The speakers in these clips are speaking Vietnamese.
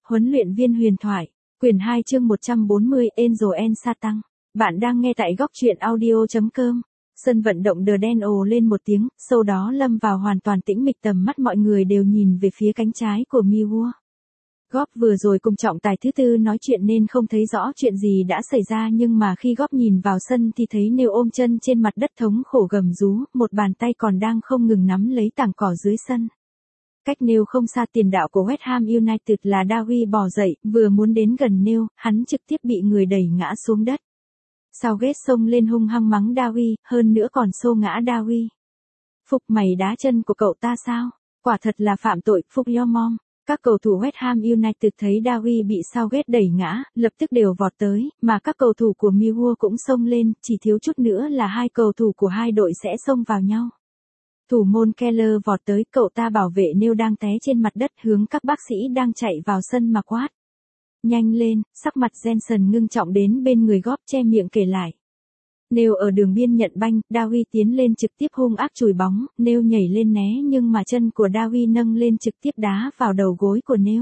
Huấn luyện viên huyền thoại, quyển 2 chương 140 Angel and Satan. Bạn đang nghe tại góc truyện audio.com. Sân vận động The Den ồ lên một tiếng, sau đó lâm vào hoàn toàn tĩnh mịch, tầm mắt mọi người đều nhìn về phía cánh trái của Millwall. Góp vừa rồi cùng trọng tài thứ tư nói chuyện nên không thấy rõ chuyện gì đã xảy ra, nhưng mà khi Góp nhìn vào sân thì thấy Neil ôm chân trên mặt đất thống khổ gầm rú, một bàn tay còn đang không ngừng nắm lấy tảng cỏ dưới sân. Cách Neil không xa, tiền đạo của West Ham United là Dawie bò dậy, vừa muốn đến gần Neil, hắn trực tiếp bị người đẩy ngã xuống đất. Southgate xông lên hung hăng mắng Dawie, hơn nữa còn xô ngã Dawie. Phục, mày đá chân của cậu ta sao? Quả thật là phạm tội, Phục your mom. Các cầu thủ West Ham United thấy Dawie bị Southgate đẩy ngã, lập tức đều vọt tới, mà các cầu thủ của Millwall cũng xông lên, chỉ thiếu chút nữa là hai cầu thủ của hai đội sẽ xông vào nhau. Thủ môn Keller vọt tới, cậu ta bảo vệ Neil đang té trên mặt đất, hướng các bác sĩ đang chạy vào sân mà quát. Nhanh lên, sắc mặt Jensen ngưng trọng đến bên người Góp che miệng kể lại. Neil ở đường biên nhận banh, Dawie tiến lên trực tiếp hung ác chùi bóng, Neil nhảy lên né nhưng mà chân của Dawie nâng lên trực tiếp đá vào đầu gối của Neil.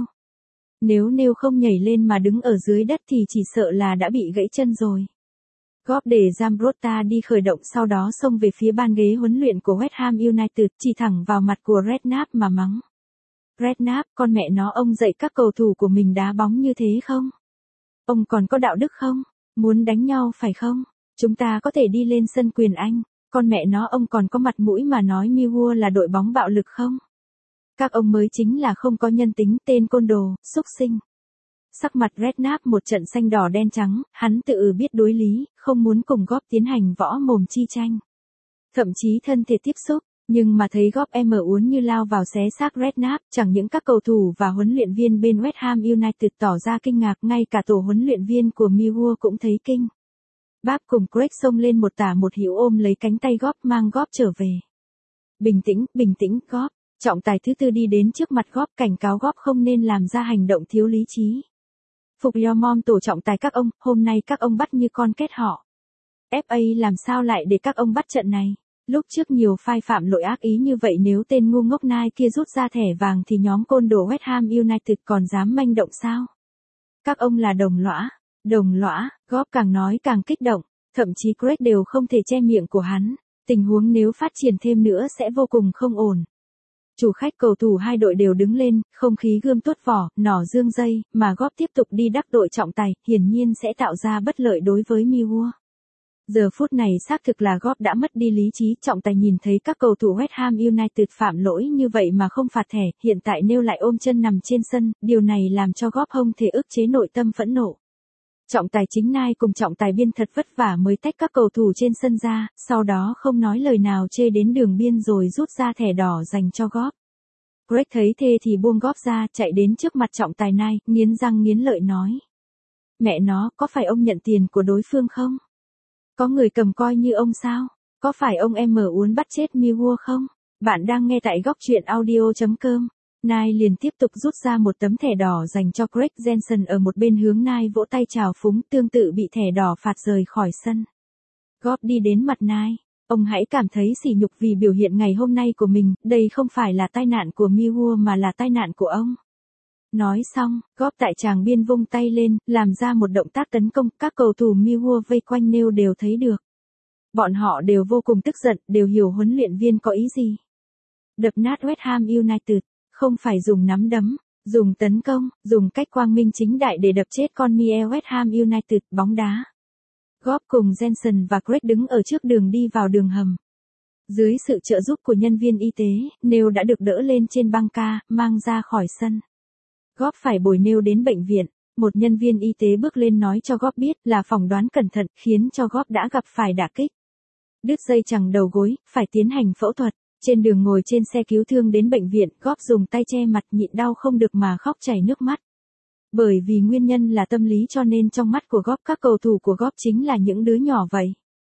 Nếu Neil không nhảy lên mà đứng ở dưới đất thì chỉ sợ là đã bị gãy chân rồi. Góp để Zambrotta đi khởi động, sau đó xông về phía ban ghế huấn luyện của West Ham United, chỉ thẳng vào mặt của Redknapp mà mắng. Redknapp, con mẹ nó, ông dạy các cầu thủ của mình đá bóng như thế không? Ông còn có đạo đức không? Muốn đánh nhau phải không? Chúng ta có thể đi lên sân quyền Anh, con mẹ nó, ông còn có mặt mũi mà nói Millwall là đội bóng bạo lực không? Các ông mới chính là không có nhân tính, tên côn đồ, súc sinh. Sắc mặt Redknapp một trận xanh đỏ đen trắng, hắn tự biết đối lý, không muốn cùng Góp tiến hành võ mồm chi tranh. Thậm chí thân thể tiếp xúc, nhưng mà thấy Góp uốn như lao vào xé xác Redknapp, chẳng những các cầu thủ và huấn luyện viên bên West Ham United tỏ ra kinh ngạc, ngay cả tổ huấn luyện viên của Millwall cũng thấy kinh. Báp cùng Craig xông lên một tả một hữu ôm lấy cánh tay Góp, mang Góp trở về. Bình tĩnh, Góp. Trọng tài thứ tư đi đến trước mặt Góp, cảnh cáo Góp không nên làm ra hành động thiếu lý trí. Phục your mom, tổ trọng tài các ông, hôm nay các ông bắt như con kết họ. FA làm sao lại để các ông bắt trận này? Lúc trước nhiều phai phạm lỗi ác ý như vậy, nếu tên ngu ngốc nai kia rút ra thẻ vàng thì nhóm côn đồ West Ham United còn dám manh động sao? Các ông là đồng lõa, Góp càng nói càng kích động, thậm chí Craig đều không thể che miệng của hắn, tình huống nếu phát triển thêm nữa sẽ vô cùng không ổn. Chủ khách cầu thủ hai đội đều đứng lên, không khí gươm tuốt vỏ, nỏ dương dây, mà Góp tiếp tục đi đắc đội trọng tài, hiển nhiên sẽ tạo ra bất lợi đối với Millwall. Giờ phút này xác thực là Góp đã mất đi lý trí, trọng tài nhìn thấy các cầu thủ West Ham United phạm lỗi như vậy mà không phạt thẻ, hiện tại Neil lại ôm chân nằm trên sân, điều này làm cho Góp không thể ức chế nội tâm phẫn nộ. Trọng tài chính Nai cùng trọng tài biên thật vất vả mới tách các cầu thủ trên sân ra, sau đó không nói lời nào chê đến đường biên rồi rút ra thẻ đỏ dành cho Góp. Craig thấy thê thì buông Góp ra, chạy đến trước mặt trọng tài Nai, nghiến răng nghiến lợi nói. Mẹ nó, có phải ông nhận tiền của đối phương không? Có người cầm coi như ông sao? Có phải ông muốn bắt chết Millwall không? Bạn đang nghe tại góc truyện audio.com. Nai liền tiếp tục rút ra một tấm thẻ đỏ dành cho Craig. Jensen ở một bên hướng Nai vỗ tay chào phúng, tương tự bị thẻ đỏ phạt rời khỏi sân. Góp đi đến mặt Nai. Ông hãy cảm thấy sỉ nhục vì biểu hiện ngày hôm nay của mình, đây không phải là tai nạn của Millwall mà là tai nạn của ông. Nói xong, Góp tại tràng biên vung tay lên, làm ra một động tác tấn công, các cầu thủ Millwall vây quanh Neil đều thấy được. Bọn họ đều vô cùng tức giận, đều hiểu huấn luyện viên có ý gì. Đập nát West Ham United, không phải dùng nắm đấm, dùng tấn công, dùng cách quang minh chính đại để đập chết con Miel West Ham United, bóng đá. Góp cùng Jensen và Craig đứng ở trước đường đi vào đường hầm. Dưới sự trợ giúp của nhân viên y tế, Neil đã được đỡ lên trên băng ca, mang ra khỏi sân. Góp phải bồi Neil đến bệnh viện, một nhân viên y tế bước lên nói cho Góp biết là phỏng đoán cẩn thận, khiến cho Góp đã gặp phải đả kích. Đứt dây chằng đầu gối, phải tiến hành phẫu thuật. Trên đường ngồi trên xe cứu thương đến bệnh viện, Góp dùng tay che mặt nhịn đau không được mà khóc chảy nước mắt. Bởi vì nguyên nhân là tâm lý cho nên trong mắt của Góp, các cầu thủ của Góp chính là những đứa nhỏ vậy.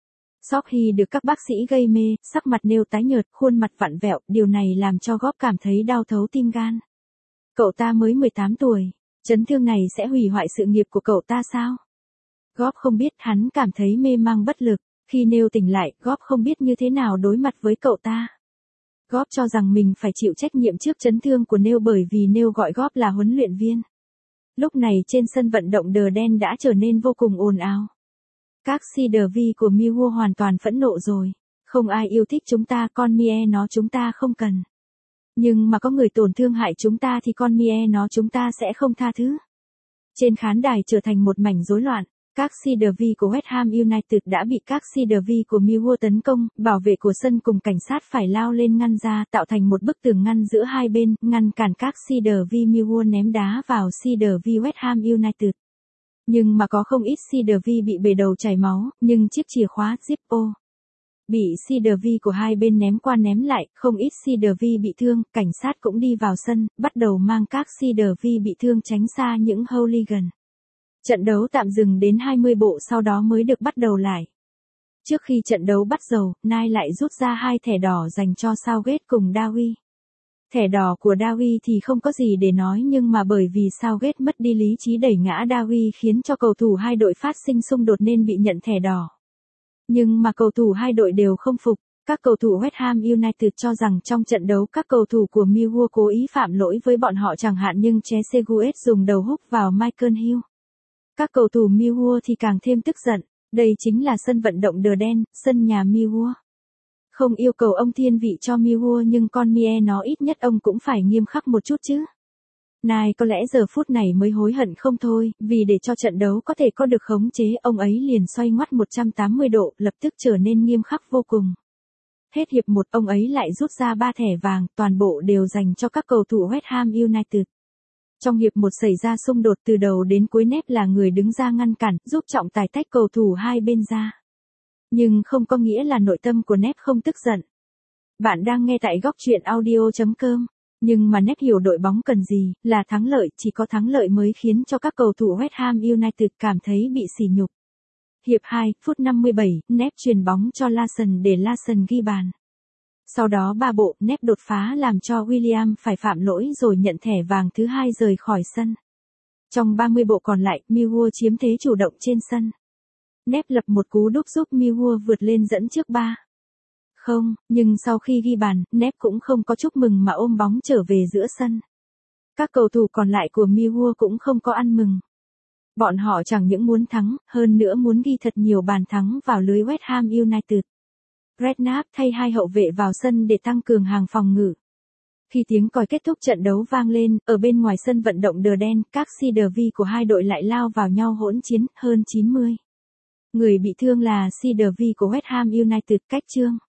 Sau khi được các bác sĩ gây mê, sắc mặt Neil tái nhợt, khuôn mặt vặn vẹo, điều này làm cho Góp cảm thấy đau thấu tim gan. Cậu ta mới 18 tuổi, chấn thương này sẽ hủy hoại sự nghiệp của cậu ta sao? Góp không biết, hắn cảm thấy mê mang bất lực. Khi Neil tỉnh lại, Góp không biết như thế nào đối mặt với cậu ta. Góp cho rằng mình phải chịu trách nhiệm trước chấn thương của Neil bởi vì Neil gọi Góp là huấn luyện viên. Lúc này trên sân vận động Đờ Đen đã trở nên vô cùng ồn ào. Các CDV của Millwall hoàn toàn phẫn nộ rồi. Không ai yêu thích chúng ta, con Mie nó chúng ta không cần. Nhưng mà có người tổn thương hại chúng ta thì con Mie nó chúng ta sẽ không tha thứ. Trên khán đài trở thành một mảnh rối loạn. Các CDV của West Ham United đã bị các CDV của Millwall tấn công, bảo vệ của sân cùng cảnh sát phải lao lên ngăn ra, tạo thành một bức tường ngăn giữa hai bên, ngăn cản các CDV Millwall ném đá vào CDV West Ham United. Nhưng mà có không ít CDV bị bể đầu chảy máu, nhưng chiếc chìa khóa Zippo bị CDV của hai bên ném qua ném lại, không ít CDV bị thương, cảnh sát cũng đi vào sân, bắt đầu mang các CDV bị thương tránh xa những hooligan. Trận đấu tạm dừng đến 20 bộ sau đó mới được bắt đầu lại. Trước khi trận đấu bắt đầu, Nai lại rút ra 2 thẻ đỏ dành cho Southgate cùng Dowie. Thẻ đỏ của Dowie thì không có gì để nói nhưng mà bởi vì Southgate mất đi lý trí đẩy ngã Dowie khiến cho cầu thủ hai đội phát sinh xung đột nên bị nhận thẻ đỏ. Nhưng mà cầu thủ hai đội đều không phục. Các cầu thủ West Ham United cho rằng trong trận đấu các cầu thủ của Millwall cố ý phạm lỗi với bọn họ chẳng hạn nhưng Trezeguet dùng đầu húc vào Michael Hill. Các cầu thủ Millwall thì càng thêm tức giận. Đây chính là sân vận động Đờ Đen, sân nhà Millwall. Không yêu cầu ông thiên vị cho Millwall nhưng con Mie nó ít nhất ông cũng phải nghiêm khắc một chút chứ. Nai có lẽ giờ phút này mới hối hận không thôi, vì để cho trận đấu có thể có được khống chế ông ấy liền xoay ngoắt 180 độ, lập tức trở nên nghiêm khắc vô cùng. Hết hiệp 1 ông ấy lại rút ra 3 thẻ vàng, toàn bộ đều dành cho các cầu thủ West Ham United. Trong hiệp 1 xảy ra xung đột từ đầu đến cuối Nep là người đứng ra ngăn cản, giúp trọng tài tách cầu thủ hai bên ra. Nhưng không có nghĩa là nội tâm của Nep không tức giận. Bạn đang nghe tại góc truyện audio.com. Nhưng mà Nep hiểu đội bóng cần gì, là thắng lợi, chỉ có thắng lợi mới khiến cho các cầu thủ West Ham United cảm thấy bị sỉ nhục. Hiệp 2, phút 57, Nep chuyền bóng cho Larsson để Larsson ghi bàn. Sau đó 3 bộ, Nep đột phá làm cho William phải phạm lỗi rồi nhận thẻ vàng thứ 2 rời khỏi sân. Trong 30 bộ còn lại, Millwall chiếm thế chủ động trên sân. Nep lập một cú đúp giúp Millwall vượt lên dẫn trước 3-0, nhưng sau khi ghi bàn, Nep cũng không có chúc mừng mà ôm bóng trở về giữa sân. Các cầu thủ còn lại của Millwall cũng không có ăn mừng. Bọn họ chẳng những muốn thắng, hơn nữa muốn ghi thật nhiều bàn thắng vào lưới West Ham United. Redknapp thay 2 hậu vệ vào sân để tăng cường hàng phòng ngự. Khi tiếng còi kết thúc trận đấu vang lên, ở bên ngoài sân vận động Đờ Đen, các CDV của hai đội lại lao vào nhau hỗn chiến, hơn 90 người bị thương là CDV của West Ham United. Cách chương